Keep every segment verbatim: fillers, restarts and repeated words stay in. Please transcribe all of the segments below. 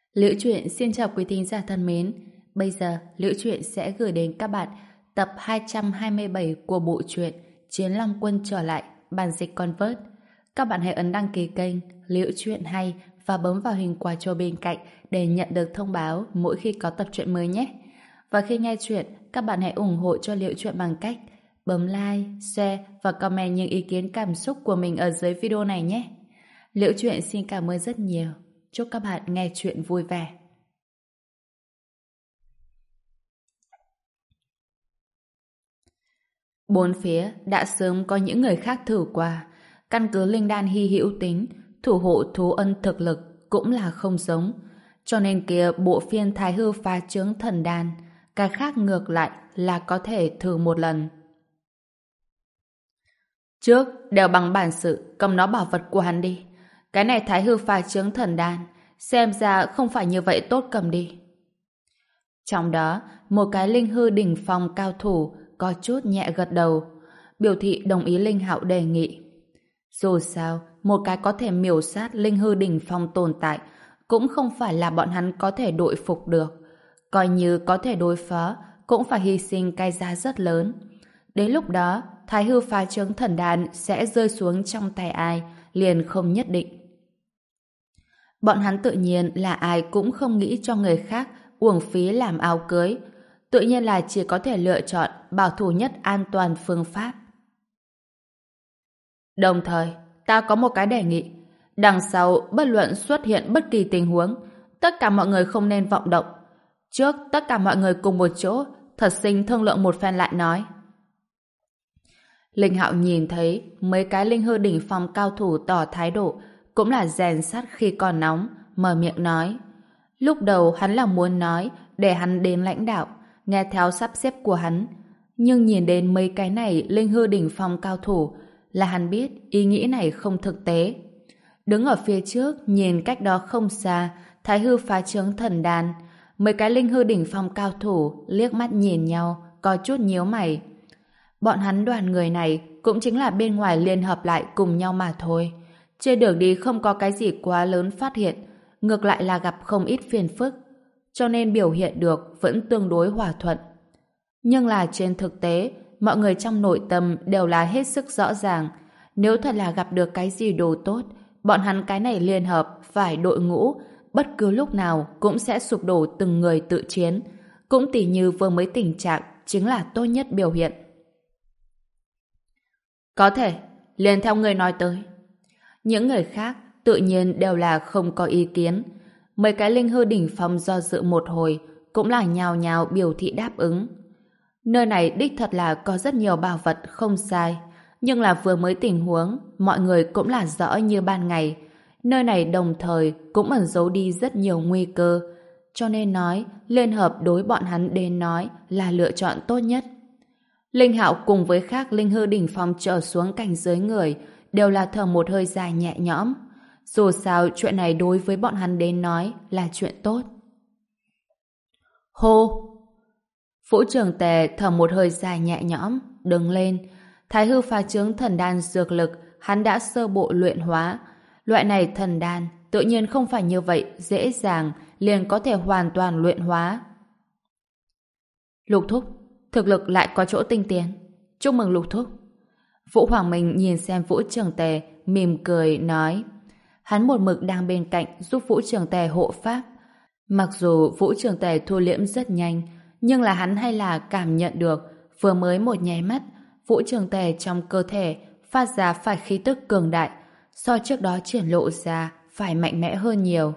Liễu Chuyện xin chào quý thính giả thân mến. Bây giờ, Liễu Chuyện sẽ gửi đến các bạn tập hai trăm hai mươi bảy của bộ truyện Chiến Long Quân trở lại, bản dịch Convert. Các bạn hãy ấn đăng ký kênh Liễu Chuyện hay và bấm vào hình quả chuông bên cạnh để nhận được thông báo mỗi khi có tập truyện mới nhé. Và khi nghe chuyện, các bạn hãy ủng hộ cho Liễu Chuyện bằng cách bấm like, share và comment những ý kiến cảm xúc của mình ở dưới video này nhé. Liễu Chuyện xin cảm ơn rất nhiều. Chúc các bạn nghe chuyện vui vẻ. Bốn phía đã sớm có những người khác thử qua. Căn cứ linh đan hy hữu tính, thủ hộ thú ân thực lực cũng là không giống. Cho nên kia bộ phiên thái hư phá chướng thần đan, cái khác ngược lại là có thể thử một lần. Trước đều bằng bản sự cầm nó bảo vật của hắn đi. Cái này thái hư phá chướng thần đan, xem ra không phải như vậy, tốt cầm đi. Trong đó, một cái linh hư đỉnh phong cao thủ có chút nhẹ gật đầu, biểu thị đồng ý Linh Hạo đề nghị. Dù sao, một cái có thể miểu sát linh hư đỉnh phong tồn tại cũng không phải là bọn hắn có thể đội phục được. Coi như có thể đối phó, cũng phải hy sinh cái giá rất lớn. Đến lúc đó, thái hư phá chướng thần đan sẽ rơi xuống trong tay ai, liền không nhất định. Bọn hắn tự nhiên là ai cũng không nghĩ cho người khác uổng phí làm áo cưới. Tự nhiên là chỉ có thể lựa chọn bảo thủ nhất an toàn phương pháp. Đồng thời, ta có một cái đề nghị. Đằng sau, bất luận xuất hiện bất kỳ tình huống, tất cả mọi người không nên vọng động. Trước, tất cả mọi người cùng một chỗ, thật sinh thương lượng một phen lại nói. Linh Hạo nhìn thấy mấy cái linh hư đỉnh phong cao thủ tỏ thái độ, cũng là rèn sắt khi còn nóng, mở miệng nói. Lúc đầu hắn là muốn nói để hắn đến lãnh đạo, nghe theo sắp xếp của hắn. Nhưng nhìn đến mấy cái này linh hư đỉnh phong cao thủ là hắn biết ý nghĩ này không thực tế. Đứng ở phía trước, nhìn cách đó không xa, thái hư phá chướng thần đan. Mấy cái linh hư đỉnh phong cao thủ liếc mắt nhìn nhau, có chút nhíu mày. Bọn hắn đoàn người này cũng chính là bên ngoài liên hợp lại cùng nhau mà thôi. Trên đường đi không có cái gì quá lớn phát hiện, ngược lại là gặp không ít phiền phức, cho nên biểu hiện được vẫn tương đối hòa thuận. Nhưng là trên thực tế, mọi người trong nội tâm đều là hết sức rõ ràng. Nếu thật là gặp được cái gì đồ tốt, bọn hắn cái này liên hợp phải đội ngũ, bất cứ lúc nào cũng sẽ sụp đổ từng người tự chiến. Cũng tỉ như vừa mới tình trạng chính là tốt nhất biểu hiện. Có thể, liền theo người nói tới. Những người khác tự nhiên đều là không có ý kiến. Mấy cái linh hư đỉnh phong do dự một hồi cũng là nhào nhào biểu thị đáp ứng. Nơi này đích thật là có rất nhiều bảo vật không sai, nhưng là vừa mới tình huống mọi người cũng là rõ như ban ngày. Nơi này đồng thời cũng ẩn giấu đi rất nhiều nguy cơ, cho nên nói liên hợp đối bọn hắn đến nói là lựa chọn tốt nhất. Linh Hạo cùng với khác linh hư đỉnh phong trở xuống cảnh giới người đều là thở một hơi dài nhẹ nhõm. Dù sao chuyện này đối với bọn hắn đến nói là chuyện tốt. Hô! Vũ Trường Tề thở một hơi dài nhẹ nhõm, đứng lên. Thái hư phá chướng thần đan dược lực hắn đã sơ bộ luyện hóa. Loại này thần đan tự nhiên không phải như vậy dễ dàng liền có thể hoàn toàn luyện hóa. Lục Thúc, thực lực lại có chỗ tinh tiến. Chúc mừng Lục Thúc. Vũ Hoàng Minh nhìn xem Vũ Trường Tề, mỉm cười nói. Hắn một mực đang bên cạnh giúp Vũ Trường Tề hộ pháp. Mặc dù Vũ Trường Tề thu liễm rất nhanh, nhưng là hắn hay là cảm nhận được vừa mới một nháy mắt, Vũ Trường Tề trong cơ thể phát ra phải khí tức cường đại, so trước đó triển lộ ra phải mạnh mẽ hơn nhiều.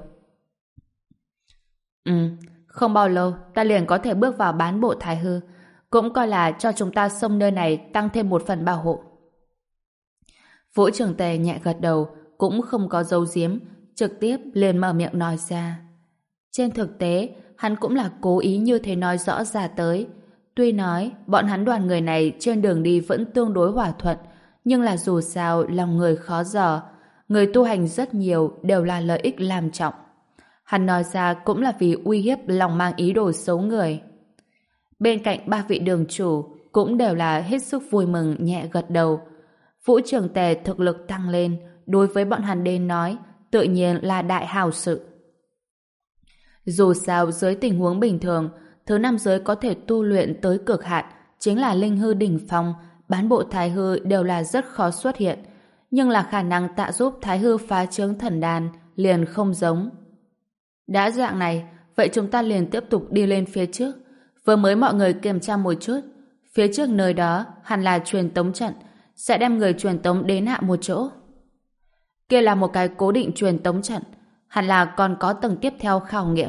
Ừ, không bao lâu ta liền có thể bước vào bán bộ thái hư, cũng coi là cho chúng ta xông nơi này tăng thêm một phần bảo hộ. Vũ Trường Tề nhẹ gật đầu, cũng không có giấu giếm, trực tiếp liền mở miệng nói ra. Trên thực tế, hắn cũng là cố ý như thế nói rõ ra tới. Tuy nói, bọn hắn đoàn người này trên đường đi vẫn tương đối hòa thuận, nhưng là dù sao lòng người khó dò. Người tu hành rất nhiều đều là lợi ích làm trọng. Hắn nói ra cũng là vì uy hiếp lòng mang ý đồ xấu người. Bên cạnh ba vị đường chủ cũng đều là hết sức vui mừng nhẹ gật đầu. Vũ Trường Tề thực lực tăng lên, đối với bọn hắn đến nói, tự nhiên là đại hào sự. Dù sao dưới tình huống bình thường, thứ nam giới có thể tu luyện tới cực hạn chính là linh hư đỉnh phong, bán bộ thái hư đều là rất khó xuất hiện. Nhưng là khả năng tạ giúp thái hư phá trướng thần đan liền không giống. Đã dạng này, vậy chúng ta liền tiếp tục đi lên phía trước. Vừa mới mọi người kiểm tra một chút, phía trước nơi đó hẳn là truyền tống trận, sẽ đem người truyền tống đến hạ một chỗ. Kia là một cái cố định truyền tống trận, hẳn là còn có tầng tiếp theo khảo nghiệm.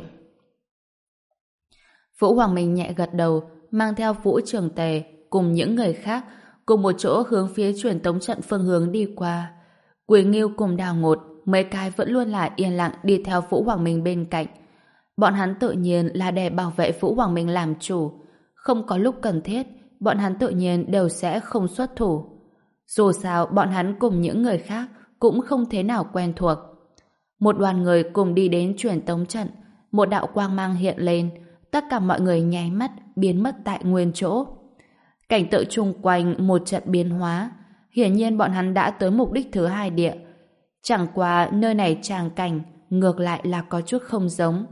Vũ Hoàng Minh nhẹ gật đầu, mang theo Vũ Trường Tề cùng những người khác cùng một chỗ hướng phía truyền tống trận phương hướng đi qua. Quỳ Nghiêu cùng Đào Ngột mấy cái vẫn luôn là yên lặng đi theo Vũ Hoàng Minh bên cạnh. Bọn hắn tự nhiên là để bảo vệ Vũ Hoàng Minh làm chủ. Không có lúc cần thiết, bọn hắn tự nhiên đều sẽ không xuất thủ. Dù sao, bọn hắn cùng những người khác cũng không thế nào quen thuộc. Một đoàn người cùng đi đến truyền tống trận, một đạo quang mang hiện lên, tất cả mọi người nháy mắt biến mất tại nguyên chỗ. Cảnh tượng chung quanh một trận biến hóa, hiển nhiên bọn hắn đã tới mục đích thứ hai địa. Chẳng qua nơi này tràng cảnh ngược lại là có chút không giống.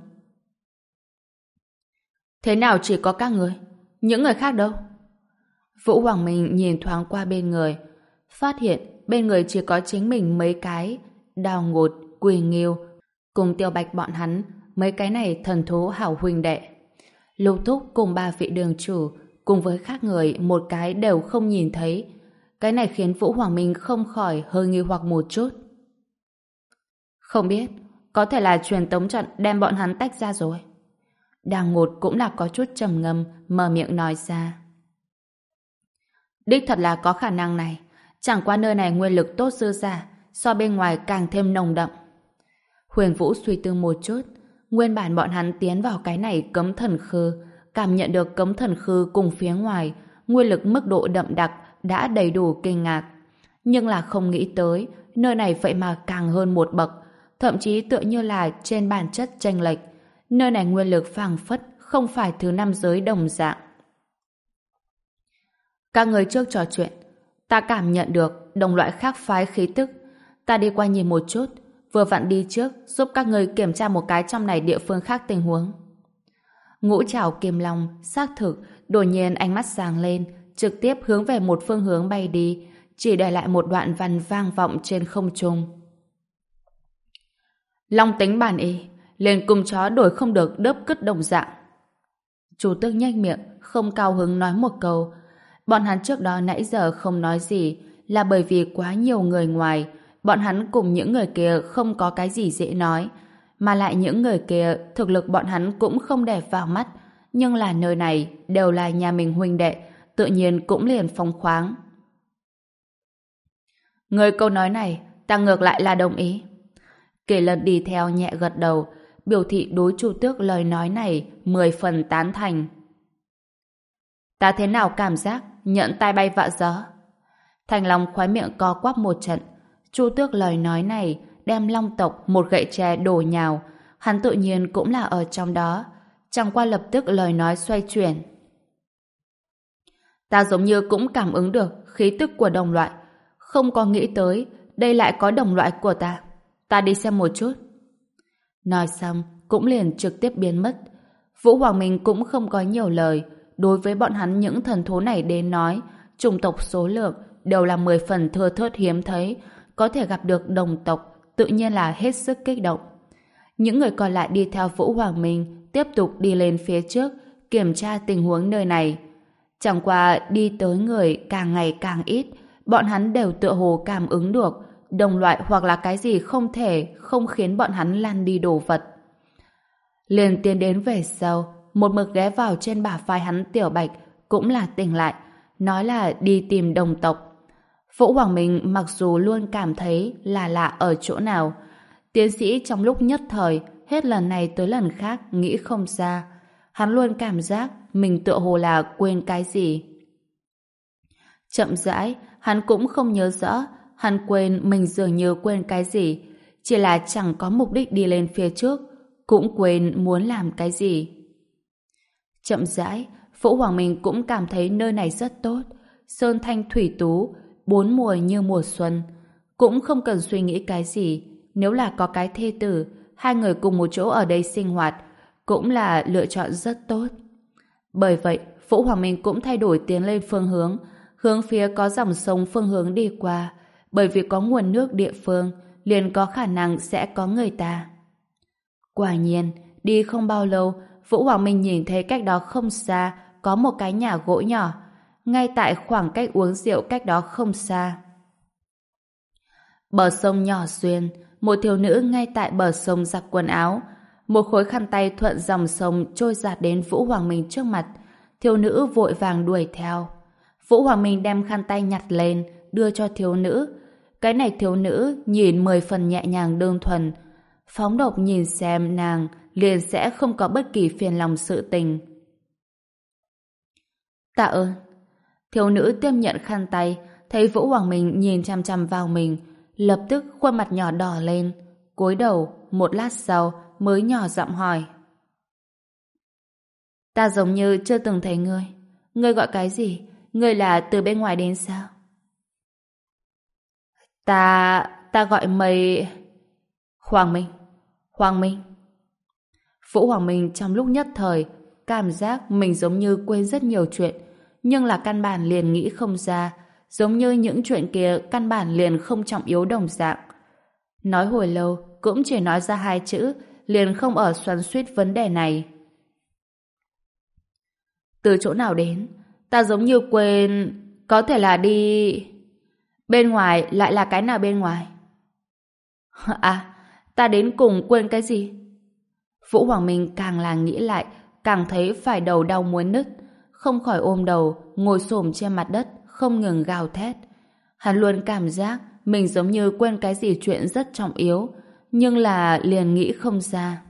Thế nào chỉ có các người? Những người khác đâu? Vũ Hoàng Minh nhìn thoáng qua bên người, phát hiện bên người chỉ có chính mình mấy cái, Đào Ngột, Quỳ Nghiêu, cùng Tiêu Bạch bọn hắn, mấy cái này thần thú hảo huynh đệ. Lục Thúc cùng ba vị đường chủ, cùng với khác người một cái đều không nhìn thấy. Cái này khiến Vũ Hoàng Minh không khỏi hơi nghi hoặc một chút. Không biết, có thể là truyền tống trận đem bọn hắn tách ra rồi. Đào Ngột cũng là có chút trầm ngâm, mở miệng nói ra. Đích thật là có khả năng này, chẳng qua nơi này nguyên lực tốt dư giả, so bên ngoài càng thêm nồng đậm. Huyền Vũ suy tư một chút, nguyên bản bọn hắn tiến vào cái này cấm thần khư, cảm nhận được cấm thần khư cùng phía ngoài, nguyên lực mức độ đậm đặc đã đầy đủ kinh ngạc. Nhưng là không nghĩ tới, nơi này vậy mà càng hơn một bậc, thậm chí tựa như là trên bản chất chênh lệch. Nơi này nguyên lực phảng phất không phải thứ năm giới đồng dạng. Các người trước trò chuyện, ta cảm nhận được đồng loại khác phái khí tức. Ta đi qua nhìn một chút, vừa vặn đi trước giúp các người kiểm tra một cái trong này địa phương khác tình huống. Ngũ Trảo Kim Long xác thực đột nhiên ánh mắt sáng lên, trực tiếp hướng về một phương hướng bay đi, chỉ để lại một đoạn văn vang vọng trên không trung. Long tính bản y, liền cùng chó đổi không được đớp cứt đồng dạng. Chủ tước nhếch miệng, không cao hứng nói một câu. Bọn hắn trước đó nãy giờ không nói gì là bởi vì quá nhiều người ngoài, bọn hắn cùng những người kia không có cái gì dễ nói, mà lại những người kia thực lực bọn hắn cũng không để vào mắt, nhưng là nơi này đều là nhà mình huynh đệ, tự nhiên cũng liền phóng khoáng. Người câu nói này, ta ngược lại là đồng ý. Kỳ Lân đi theo nhẹ gật đầu, biểu thị đối Chu Tước lời nói này mười phần tán thành. Ta thế nào cảm giác nhận tai bay vạ gió? Thành Long khóe miệng co quắp một trận. Chu Tước lời nói này đem Long tộc một gậy tre đổ nhào, hắn tự nhiên cũng là ở trong đó. Chẳng qua lập tức lời nói xoay chuyển. Ta giống như cũng cảm ứng được khí tức của đồng loại, không có nghĩ tới đây lại có đồng loại của ta. Ta đi xem một chút. Nói xong cũng liền trực tiếp biến mất. Vũ Hoàng Minh cũng không có nhiều lời. Đối với bọn hắn những thần thú này đến nói, chủng tộc số lượng đều là mười phần thưa thớt hiếm thấy, có thể gặp được đồng tộc tự nhiên là hết sức kích động. Những người còn lại đi theo Vũ Hoàng Minh tiếp tục đi lên phía trước kiểm tra tình huống nơi này. Chẳng qua đi tới người càng ngày càng ít, bọn hắn đều tựa hồ cảm ứng được đồng loại hoặc là cái gì không thể không khiến bọn hắn lăn đi đồ vật. Liền tiến đến về sau, một mực ghé vào trên bả vai hắn Tiểu Bạch cũng là tỉnh lại, nói là đi tìm đồng tộc. Vũ Hoàng Minh mặc dù luôn cảm thấy là lạ ở chỗ nào, tiến sĩ trong lúc nhất thời hết lần này tới lần khác nghĩ không ra, hắn luôn cảm giác mình tựa hồ là quên cái gì. Chậm rãi, hắn cũng không nhớ rõ hắn quên mình dường như quên cái gì, chỉ là chẳng có mục đích đi lên phía trước, cũng quên muốn làm cái gì. Chậm rãi, Vũ Hoàng Minh cũng cảm thấy nơi này rất tốt, sơn thanh thủy tú, bốn mùa như mùa xuân, cũng không cần suy nghĩ cái gì. Nếu là có cái thê tử, hai người cùng một chỗ ở đây sinh hoạt, cũng là lựa chọn rất tốt. Bởi vậy, Vũ Hoàng Minh cũng thay đổi tiến lên phương hướng, hướng phía có dòng sông phương hướng đi qua, bởi vì có nguồn nước địa phương, liền có khả năng sẽ có người ta. Quả nhiên, đi không bao lâu, Vũ Hoàng Minh nhìn thấy cách đó không xa có một cái nhà gỗ nhỏ, ngay tại khoảng cách uống rượu cách đó không xa. Bờ sông nhỏ xuyên, một thiếu nữ ngay tại bờ sông giặt quần áo, một khối khăn tay thuận dòng sông trôi dạt đến Vũ Hoàng Minh trước mặt. Thiếu nữ vội vàng đuổi theo. Vũ Hoàng Minh đem khăn tay nhặt lên, đưa cho thiếu nữ. Cái này thiếu nữ nhìn mười phần nhẹ nhàng đơn thuần. Phóng độc nhìn xem nàng, liền sẽ không có bất kỳ phiền lòng sự tình. Tạ ơn. Thiếu nữ tiếp nhận khăn tay, thấy Vũ Hoàng Minh nhìn chăm chăm vào mình, lập tức khuôn mặt nhỏ đỏ lên, cúi đầu, một lát sau mới nhỏ giọng hỏi. Ta giống như chưa từng thấy ngươi. Ngươi gọi cái gì? Ngươi là từ bên ngoài đến sao? Ta... ta gọi mày... Hoàng Minh. Hoàng Minh. Vũ Hoàng Minh trong lúc nhất thời cảm giác mình giống như quên rất nhiều chuyện, nhưng là căn bản liền nghĩ không ra, giống như những chuyện kia căn bản liền không trọng yếu đồng dạng. Nói hồi lâu cũng chỉ nói ra hai chữ, liền không ở xoắn xuýt vấn đề này. Từ chỗ nào đến? Ta giống như quên... Có thể là đi... Bên ngoài lại là cái nào bên ngoài? À, ta đến cùng quên cái gì? Vũ Hoàng Minh càng là nghĩ lại, càng thấy phải đầu đau muốn nứt, không khỏi ôm đầu, ngồi xổm trên mặt đất, không ngừng gào thét. Hắn luôn cảm giác mình giống như quên cái gì chuyện rất trọng yếu, nhưng là liền nghĩ không ra.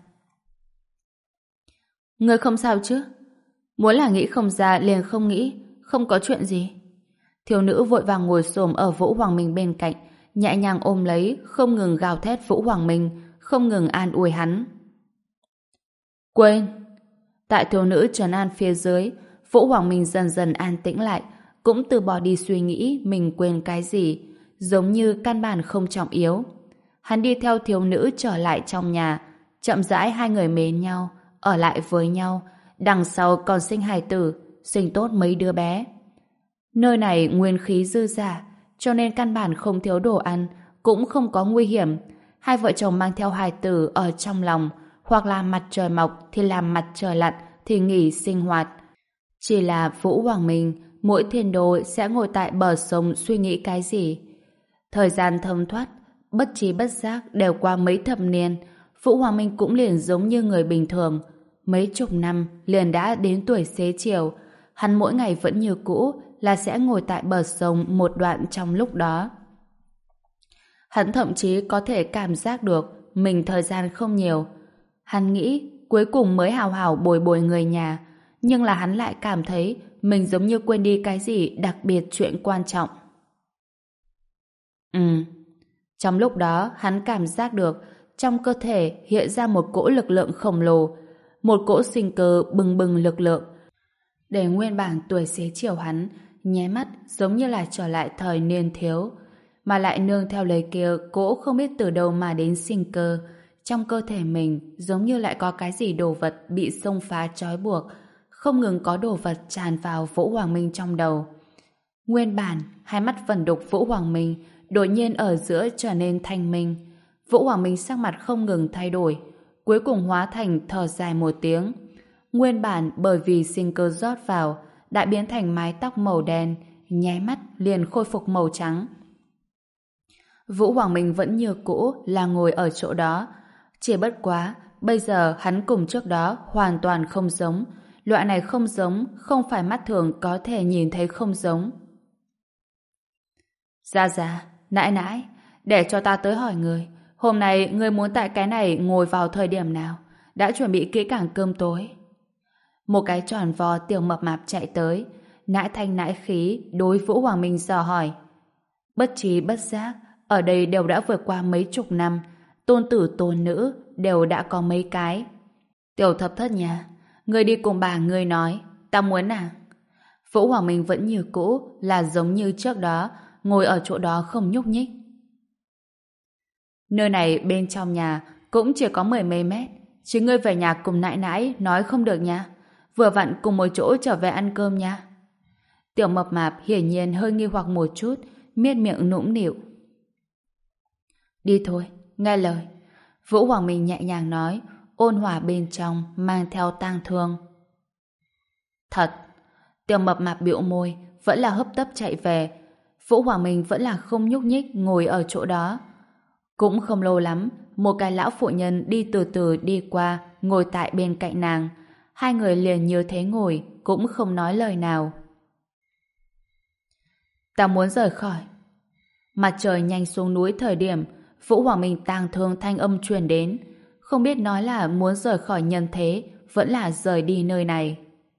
Ngươi không sao chứ? Muốn là nghĩ không ra liền không nghĩ, không có chuyện gì. Thiếu nữ vội vàng ngồi xổm ở Vũ Hoàng Minh bên cạnh, nhẹ nhàng ôm lấy, không ngừng gào thét Vũ Hoàng Minh, không ngừng an ủi hắn. Quên! Tại thiếu nữ trấn an phía dưới, Vũ Hoàng Minh dần dần an tĩnh lại, cũng từ bỏ đi suy nghĩ mình quên cái gì, giống như căn bản không trọng yếu. Hắn đi theo thiếu nữ trở lại trong nhà, chậm rãi hai người mến nhau, ở lại với nhau, đằng sau còn sinh hài tử, sinh tốt mấy đứa bé. Nơi này nguyên khí dư dả, cho nên căn bản không thiếu đồ ăn, cũng không có nguy hiểm. Hai vợ chồng mang theo hài tử ở trong lòng, hoặc là mặt trời mọc thì làm mặt trời lặn, thì nghỉ sinh hoạt. Chỉ là Vũ Hoàng Minh mỗi thiên đô sẽ ngồi tại bờ sông suy nghĩ cái gì. Thời gian thấm thoát, bất trí bất giác đều qua mấy thập niên, Vũ Hoàng Minh cũng liền giống như người bình thường. Mấy chục năm liền đã đến tuổi xế chiều, hắn mỗi ngày vẫn như cũ là sẽ ngồi tại bờ sông một đoạn trong lúc đó. Hắn thậm chí có thể cảm giác được mình thời gian không nhiều. Hắn nghĩ cuối cùng mới hào hào bồi bồi người nhà, nhưng là hắn lại cảm thấy mình giống như quên đi cái gì đặc biệt chuyện quan trọng. Ừ. Trong lúc đó hắn cảm giác được trong cơ thể hiện ra một cỗ lực lượng khổng lồ, một cỗ sinh cơ bừng bừng lực lượng. Để nguyên bản tuổi xế chiều hắn nháy mắt giống như là trở lại thời niên thiếu, mà lại nương theo lời kia cỗ không biết từ đâu mà đến sinh cơ. Trong cơ thể mình giống như lại có cái gì đồ vật bị xông phá trói buộc, không ngừng có đồ vật tràn vào Vũ Hoàng Minh trong đầu. Nguyên bản hai mắt vẩn đục Vũ Hoàng Minh đột nhiên ở giữa trở nên thanh minh. Vũ Hoàng Minh sắc mặt không ngừng thay đổi, cuối cùng hóa thành thở dài một tiếng. Nguyên bản bởi vì sinh cơ rót vào đã biến thành mái tóc màu đen, nháy mắt liền khôi phục màu trắng. Vũ Hoàng Minh vẫn như cũ là ngồi ở chỗ đó, chỉ bất quá bây giờ hắn cùng trước đó hoàn toàn không giống. Loại này không giống không phải mắt thường có thể nhìn thấy không giống. Dạ dạ, nãi nãi, để cho ta tới hỏi người, hôm nay người muốn tại cái này ngồi vào thời điểm nào? Đã chuẩn bị kỹ càng cơm tối? Một cái tròn vo tiểu mập mạp chạy tới, nãi thanh nãi khí đối Vũ Hoàng Minh dò hỏi. Bất trí bất giác, ở đây đều đã vượt qua mấy chục năm, tôn tử tôn nữ đều đã có mấy cái. Tiểu thập thất nhà, người đi cùng bà người nói, ta muốn à? Vũ Hoàng Minh vẫn như cũ là giống như trước đó, ngồi ở chỗ đó không nhúc nhích. Nơi này bên trong nhà cũng chỉ có mười mấy mét, chứ ngươi về nhà cùng nãi nãi nói không được nha. Vừa vặn cùng một chỗ trở về ăn cơm nha. Tiểu mập mạp hiển nhiên hơi nghi hoặc một chút, miết miệng nũng nịu. Đi thôi, nghe lời. Vũ Hoàng Minh nhẹ nhàng nói, ôn hòa bên trong mang theo tang thương. Thật. Tiểu mập mạp bĩu môi, vẫn là hấp tấp chạy về. Vũ Hoàng Minh vẫn là không nhúc nhích ngồi ở chỗ đó. Cũng không lâu lắm, một cái lão phụ nhân đi từ từ đi qua, ngồi tại bên cạnh nàng. Hai người liền như thế ngồi, cũng không nói lời nào. Ta muốn rời khỏi. Mặt trời nhanh xuống núi thời điểm, Vũ Hoàng Minh tang thương thanh âm truyền đến. Không biết nói là muốn rời khỏi nhân thế, vẫn là rời đi nơi này.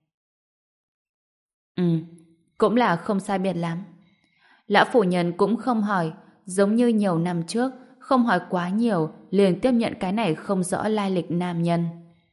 Ừ, cũng là không sai biệt lắm. Lão phụ nhân cũng không hỏi, giống như nhiều năm trước, không hỏi quá nhiều, liền tiếp nhận cái này không rõ lai lịch nam nhân.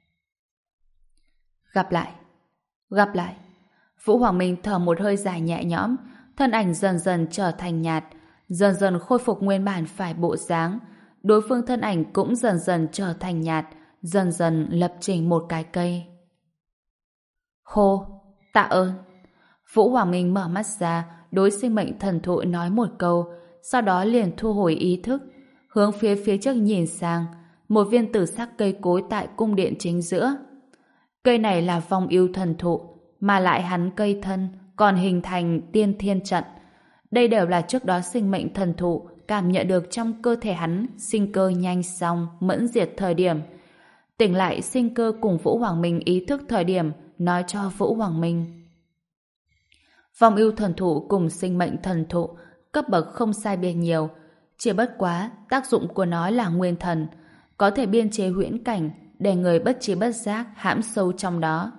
Gặp lại. Gặp lại. Vũ Hoàng Minh thở một hơi dài nhẹ nhõm, thân ảnh dần dần trở thành nhạt, dần dần khôi phục nguyên bản phải bộ dáng. Đối phương thân ảnh cũng dần dần trở thành nhạt, dần dần lập trình một cái cây. Hô, tạ ơn. Vũ Hoàng Minh mở mắt ra, đối sinh mệnh thần thụ nói một câu, sau đó liền thu hồi ý thức, hướng phía phía trước nhìn sang, một viên tử sắc cây cối tại cung điện chính giữa. Cây này là vong ưu thần thụ, mà lại hắn cây thân còn hình thành tiên thiên trận. Đây đều là trước đó sinh mệnh thần thụ cảm nhận được trong cơ thể hắn sinh cơ nhanh xong, mẫn diệt thời điểm. Tỉnh lại sinh cơ cùng Vũ Hoàng Minh ý thức thời điểm, nói cho Vũ Hoàng Minh. Vong ưu thần thụ cùng sinh mệnh thần thụ cấp bậc không sai biệt nhiều, chỉ bất quá tác dụng của nó là nguyên thần, có thể biên chế huyễn cảnh để người bất trí bất giác hãm sâu trong đó.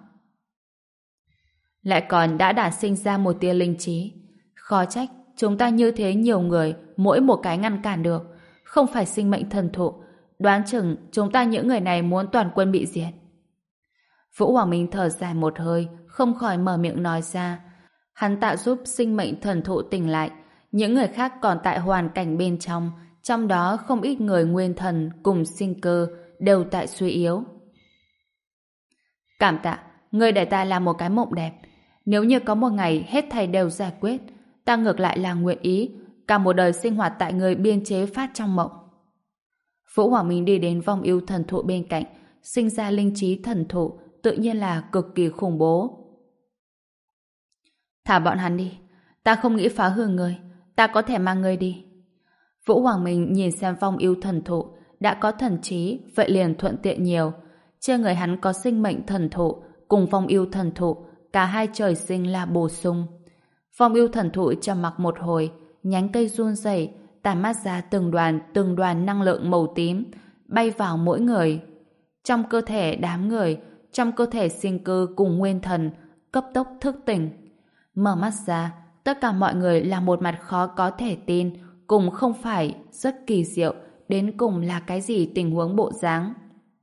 Lại còn đã đản sinh ra một tia linh trí. Khó trách chúng ta như thế nhiều người, mỗi một cái ngăn cản được. Không phải sinh mệnh thần thụ, đoán chừng chúng ta những người này muốn toàn quân bị diệt. Vũ Hoàng Minh thở dài một hơi, không khỏi mở miệng nói ra. Hắn tạo giúp sinh mệnh thần thụ tỉnh lại, những người khác còn tại hoàn cảnh bên trong, trong đó không ít người nguyên thần cùng sinh cơ đều tại suy yếu. Cảm tạ, ngươi để ta làm một cái mộng đẹp. Nếu như có một ngày hết thảy đều giải quyết, ta ngược lại là nguyện ý cả một đời sinh hoạt tại người biên chế phát trong mộng. Vũ Hoàng Minh đi đến vong ưu thần thụ bên cạnh, sinh ra linh trí thần thụ, tự nhiên là cực kỳ khủng bố. Thả bọn hắn đi, ta không nghĩ phá hư người, ta có thể mang người đi. Vũ Hoàng Minh nhìn xem vong ưu thần thụ, đã có thần trí, vậy liền thuận tiện nhiều. Trên người hắn có sinh mệnh thần thụ, cùng vong ưu thần thụ, cả hai trời sinh là bổ sung. Vong ưu thần thụ trầm mặc một hồi, nhánh cây run rẩy, tản mát ra từng đoàn từng đoàn năng lượng màu tím, bay vào mỗi người. Trong cơ thể đám người, trong cơ thể sinh cơ cùng nguyên thần, cấp tốc thức tỉnh. Mở mắt ra, tất cả mọi người là một mặt khó có thể tin, cùng không phải, rất kỳ diệu, đến cùng là cái gì tình huống bộ dáng.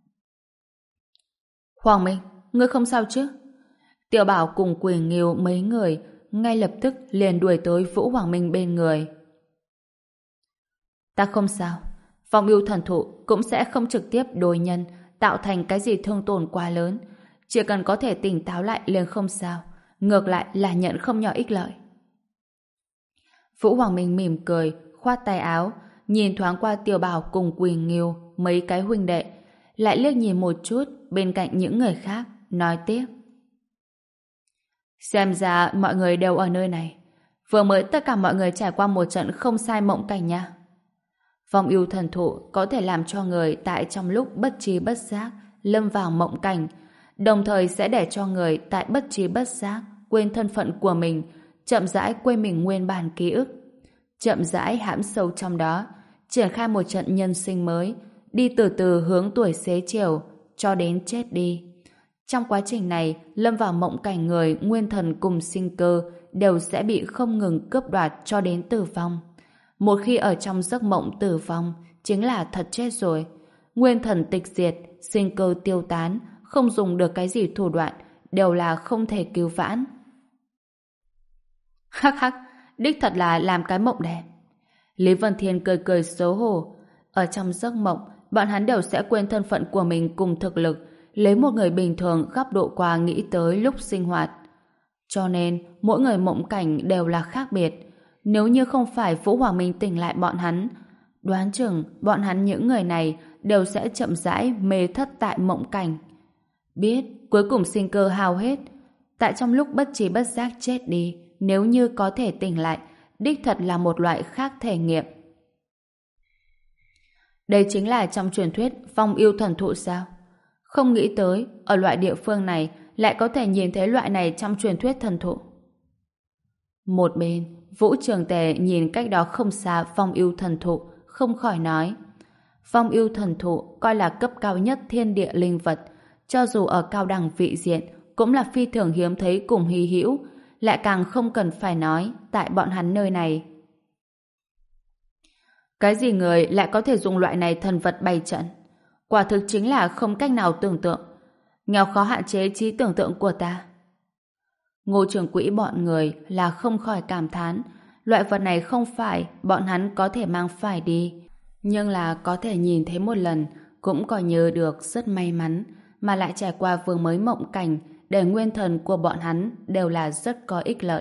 Hoàng Minh, ngươi không sao chứ? Tiểu Bảo cùng Quỳnh Nghiêu mấy người ngay lập tức liền đuổi tới Vũ Hoàng Minh bên người. Ta không sao, vong ưu thần thụ cũng sẽ không trực tiếp đối nhân tạo thành cái gì thương tổn quá lớn, chỉ cần có thể tỉnh táo lại liền không sao, ngược lại là nhận không nhỏ ích lợi. Vũ Hoàng Minh mỉm cười, khoát tay áo, nhìn thoáng qua Tiểu Bảo cùng Quỳnh Nghiêu mấy cái huynh đệ, lại liếc nhìn một chút bên cạnh những người khác, nói tiếp. Xem ra mọi người đều ở nơi này. Vừa mới tất cả mọi người trải qua một trận không sai mộng cảnh nha. Vong ưu thần thụ có thể làm cho người tại trong lúc bất trí bất giác lâm vào mộng cảnh, đồng thời sẽ để cho người tại bất trí bất giác quên thân phận của mình, chậm rãi quên mình nguyên bản ký ức, chậm rãi hãm sâu trong đó, triển khai một trận nhân sinh mới, đi từ từ hướng tuổi xế chiều cho đến chết đi. Trong quá trình này, lâm vào mộng cảnh người nguyên thần cùng sinh cơ đều sẽ bị không ngừng cướp đoạt cho đến tử vong. Một khi ở trong giấc mộng tử vong, chính là thật chết rồi. Nguyên thần tịch diệt, sinh cơ tiêu tán, không dùng được cái gì thủ đoạn, đều là không thể cứu vãn. Hắc hắc, đích thật là làm cái mộng đẹp. Lý Vân Thiên cười cười xấu hổ. Ở trong giấc mộng, bọn hắn đều sẽ quên thân phận của mình cùng thực lực, lấy một người bình thường góc độ qua nghĩ tới lúc sinh hoạt. Cho nên, mỗi người mộng cảnh đều là khác biệt. Nếu như không phải Vũ Hoàng Minh tỉnh lại bọn hắn, đoán chừng bọn hắn những người này đều sẽ chậm rãi mê thất tại mộng cảnh. Biết cuối cùng sinh cơ hao hết, tại trong lúc bất trí bất giác chết đi, nếu như có thể tỉnh lại, đích thật là một loại khác thể nghiệm. Đây chính là trong truyền thuyết phong yêu thần thụ sao? Không nghĩ tới, ở loại địa phương này lại có thể nhìn thấy loại này trong truyền thuyết thần thụ. Một bên, Vũ Trường Tề nhìn cách đó không xa phong yêu thần thụ, không khỏi nói. Phong yêu thần thụ coi là cấp cao nhất thiên địa linh vật, cho dù ở cao đẳng vị diện, cũng là phi thường hiếm thấy cùng hy hữu, lại càng không cần phải nói tại bọn hắn nơi này. Cái gì người lại có thể dùng loại này thần vật bày trận? Quả thực chính là không cách nào tưởng tượng. Nghèo khó hạn chế trí tưởng tượng của ta. Ngô Trường Quỹ bọn người là không khỏi cảm thán, loại vật này không phải bọn hắn có thể mang phải đi, nhưng là có thể nhìn thấy một lần cũng coi như được rất may mắn, mà lại trải qua vừa mới mộng cảnh để nguyên thần của bọn hắn đều là rất có ích lợi.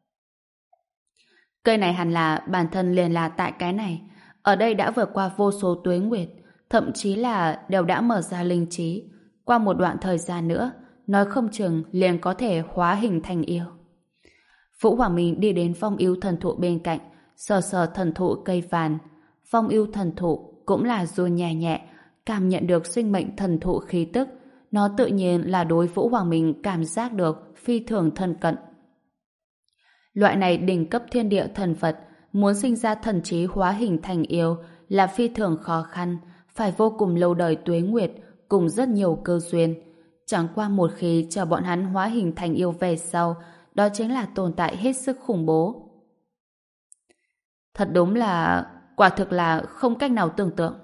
Cây này hẳn là bản thân liền là tại cái này, ở đây đã vượt qua vô số tuế nguyệt, thậm chí là đều đã mở ra linh trí. Qua một đoạn thời gian nữa, nói không chừng liền có thể hóa hình thành yêu. Vũ Hoàng Minh đi đến phong yêu thần thụ bên cạnh, sờ sờ thần thụ cây vàn. Phong yêu thần thụ cũng là run nhẹ nhẹ, cảm nhận được sinh mệnh thần thụ khí tức. Nó tự nhiên là đối Vũ Hoàng Minh cảm giác được phi thường thân cận. Loại này đỉnh cấp thiên địa thần vật, muốn sinh ra thần trí hóa hình thành yêu là phi thường khó khăn, phải vô cùng lâu đời tuế nguyệt, cùng rất nhiều cơ duyên. Chẳng qua một khi chờ bọn hắn hóa hình thành yêu về sau, đó chính là tồn tại hết sức khủng bố. Thật đúng là, quả thực là không cách nào tưởng tượng.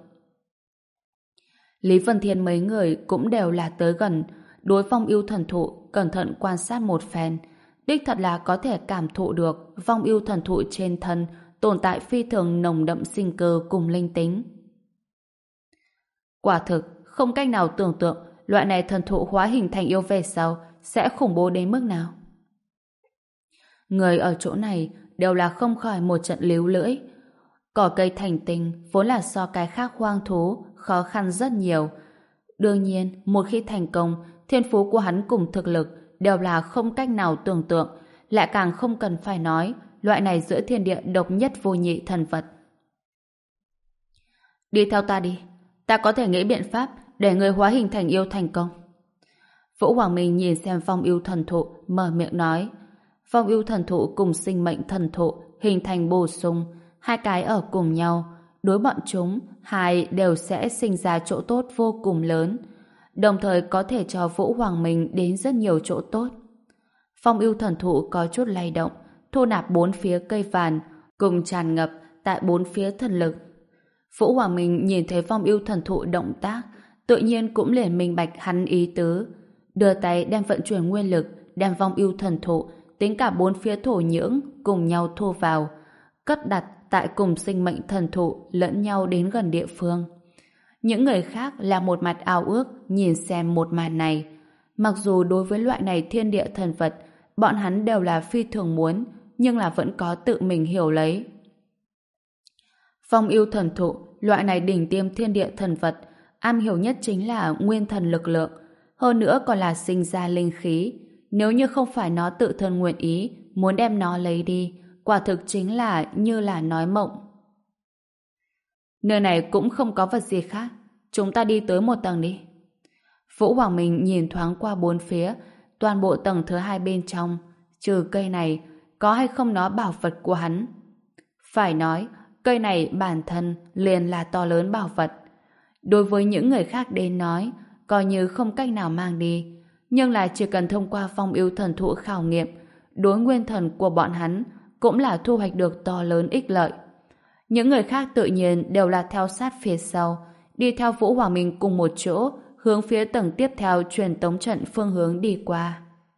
Lý Vân Thiên mấy người cũng đều là tới gần, đối phong yêu thần thụ cẩn thận quan sát một phen, đích thật là có thể cảm thụ được phong yêu thần thụ trên thân tồn tại phi thường nồng đậm sinh cơ cùng linh tính. Quả thực, không cách nào tưởng tượng loại này thần thụ hóa hình thành yêu về sau sẽ khủng bố đến mức nào. Người ở chỗ này đều là không khỏi một trận líu lưỡi. Cỏ cây thành tinh vốn là so cái khác hoang thú khó khăn rất nhiều. Đương nhiên, một khi thành công, thiên phú của hắn cùng thực lực đều là không cách nào tưởng tượng, lại càng không cần phải nói loại này giữa thiên địa độc nhất vô nhị thần vật. Đi theo ta đi, ta có thể nghĩ biện pháp để người hóa hình thành yêu thành công. Vũ Hoàng Minh nhìn xem phong yêu thần thụ, mở miệng nói. Phong yêu thần thụ cùng sinh mệnh thần thụ hình thành bổ sung, hai cái ở cùng nhau, đối bọn chúng hai đều sẽ sinh ra chỗ tốt vô cùng lớn, đồng thời có thể cho Vũ Hoàng Minh đến rất nhiều chỗ tốt. Phong yêu thần thụ có chút lay động, thu nạp bốn phía cây vàn, cùng tràn ngập tại bốn phía thần lực. Vũ Hoàng Minh nhìn thấy phong yêu thần thụ động tác, tự nhiên cũng liền minh bạch hắn ý tứ, đưa tay đem vận chuyển nguyên lực, đem phong yêu thần thụ tính cả bốn phía thổ nhưỡng cùng nhau thu vào, cất đặt tại cùng sinh mệnh thần thụ lẫn nhau đến gần địa phương. Những người khác là một mặt ao ước nhìn xem một màn này. Mặc dù đối với loại này thiên địa thần vật, bọn hắn đều là phi thường muốn, nhưng là vẫn có tự mình hiểu lấy. Phong yêu thần thụ, loại này đỉnh tiêm thiên địa thần vật, am hiểu nhất chính là nguyên thần lực lượng, hơn nữa còn là sinh ra linh khí. Nếu như không phải nó tự thân nguyện ý, muốn đem nó lấy đi, quả thực chính là như là nói mộng. Nơi này cũng không có vật gì khác, chúng ta đi tới một tầng đi. Vũ Hoàng Minh nhìn thoáng qua bốn phía, toàn bộ tầng thứ hai bên trong, trừ cây này, có hay không nó bảo vật của hắn. Phải nói, cây này bản thân liền là to lớn bảo vật. Đối với những người khác đến nói, coi như không cách nào mang đi, nhưng là chỉ cần thông qua phong yêu thần thụ khảo nghiệm, đối nguyên thần của bọn hắn cũng là thu hoạch được to lớn ích lợi. Những người khác tự nhiên đều là theo sát phía sau, đi theo Vũ Hoàng Minh cùng một chỗ, hướng phía tầng tiếp theo truyền tống trận phương hướng đi qua.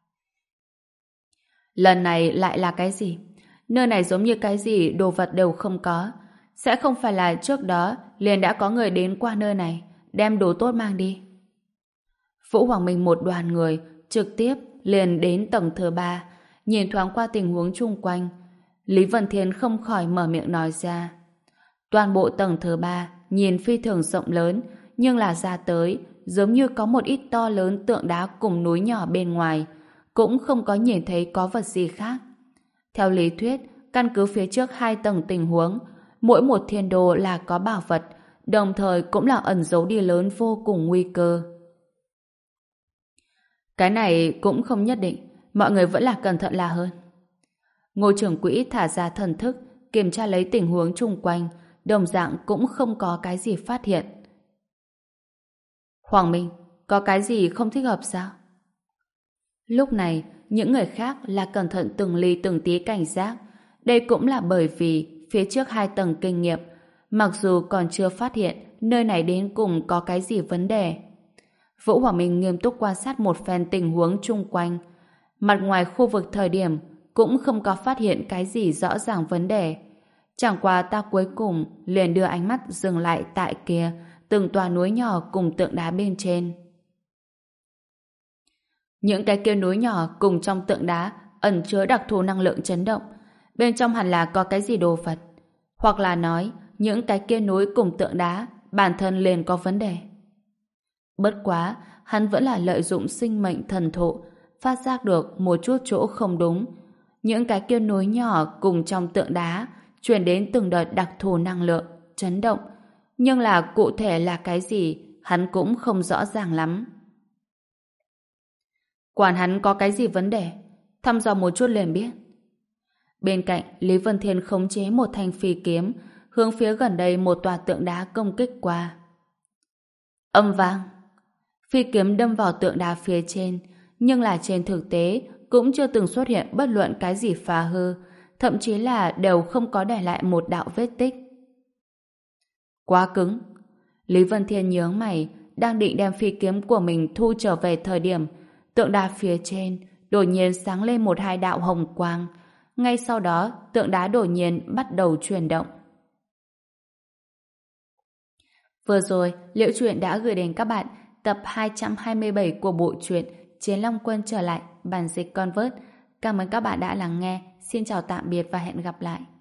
Lần này lại là cái gì? Nơi này giống như cái gì đồ vật đều không có. Sẽ không phải là trước đó liền đã có người đến qua nơi này, đem đồ tốt mang đi. Vũ Hoàng Minh một đoàn người trực tiếp liền đến tầng thứ ba, nhìn thoáng qua tình huống chung quanh. Lý Vân Thiên không khỏi mở miệng nói ra. Toàn bộ tầng thứ ba nhìn phi thường rộng lớn, nhưng là ra tới giống như có một ít to lớn tượng đá cùng núi nhỏ bên ngoài, cũng không có nhìn thấy có vật gì khác. Theo lý thuyết, căn cứ phía trước hai tầng tình huống, mỗi một thiên đồ là có bảo vật, đồng thời cũng là ẩn giấu đi lớn vô cùng nguy cơ. Cái này cũng không nhất định, mọi người vẫn là cẩn thận là hơn. Ngô trưởng quỹ thả ra thần thức, kiểm tra lấy tình huống chung quanh, đồng dạng cũng không có cái gì phát hiện. Hoàng Minh, có cái gì không thích hợp sao? Lúc này, những người khác là cẩn thận từng ly từng tí cảnh giác. Đây cũng là bởi vì phía trước hai tầng kinh nghiệm, mặc dù còn chưa phát hiện nơi này đến cùng có cái gì vấn đề. Vũ Hoàng Minh nghiêm túc quan sát một phen tình huống chung quanh. Mặt ngoài khu vực thời điểm cũng không có phát hiện cái gì rõ ràng vấn đề. Chẳng qua ta cuối cùng liền đưa ánh mắt dừng lại tại kia, từng tòa núi nhỏ cùng tượng đá bên trên. Những cái kia núi nhỏ cùng trong tượng đá ẩn chứa đặc thù năng lượng chấn động. Bên trong hẳn là có cái gì đồ vật. Hoặc là nói, những cái kia núi cùng tượng đá bản thân liền có vấn đề. Bất quá, hắn vẫn là lợi dụng sinh mệnh thần thụ, phát giác được một chút chỗ không đúng. Những cái kia núi nhỏ cùng trong tượng đá truyền đến từng đợt đặc thù năng lượng, chấn động. Nhưng là cụ thể là cái gì, hắn cũng không rõ ràng lắm. Quản hắn có cái gì vấn đề, thăm dò một chút liền biết. Bên cạnh, Lý Vân Thiên khống chế một thanh phi kiếm, hướng phía gần đây một tòa tượng đá công kích qua. Âm vang, phi kiếm đâm vào tượng đá phía trên, nhưng là trên thực tế cũng chưa từng xuất hiện bất luận cái gì phá hư, thậm chí là đều không có để lại một đạo vết tích. Quá cứng. Lý Vân Thiên nhướng mày, đang định đem phi kiếm của mình thu trở về thời điểm, tượng đá phía trên đột nhiên sáng lên một hai đạo hồng quang. Ngay sau đó, tượng đá đột nhiên bắt đầu chuyển động. Vừa rồi, Liễu Chuyện đã gửi đến các bạn tập hai trăm hai mươi bảy của bộ truyện Chiến Long Quân trở lại, bản dịch Convert. Cảm ơn các bạn đã lắng nghe. Xin chào tạm biệt và hẹn gặp lại.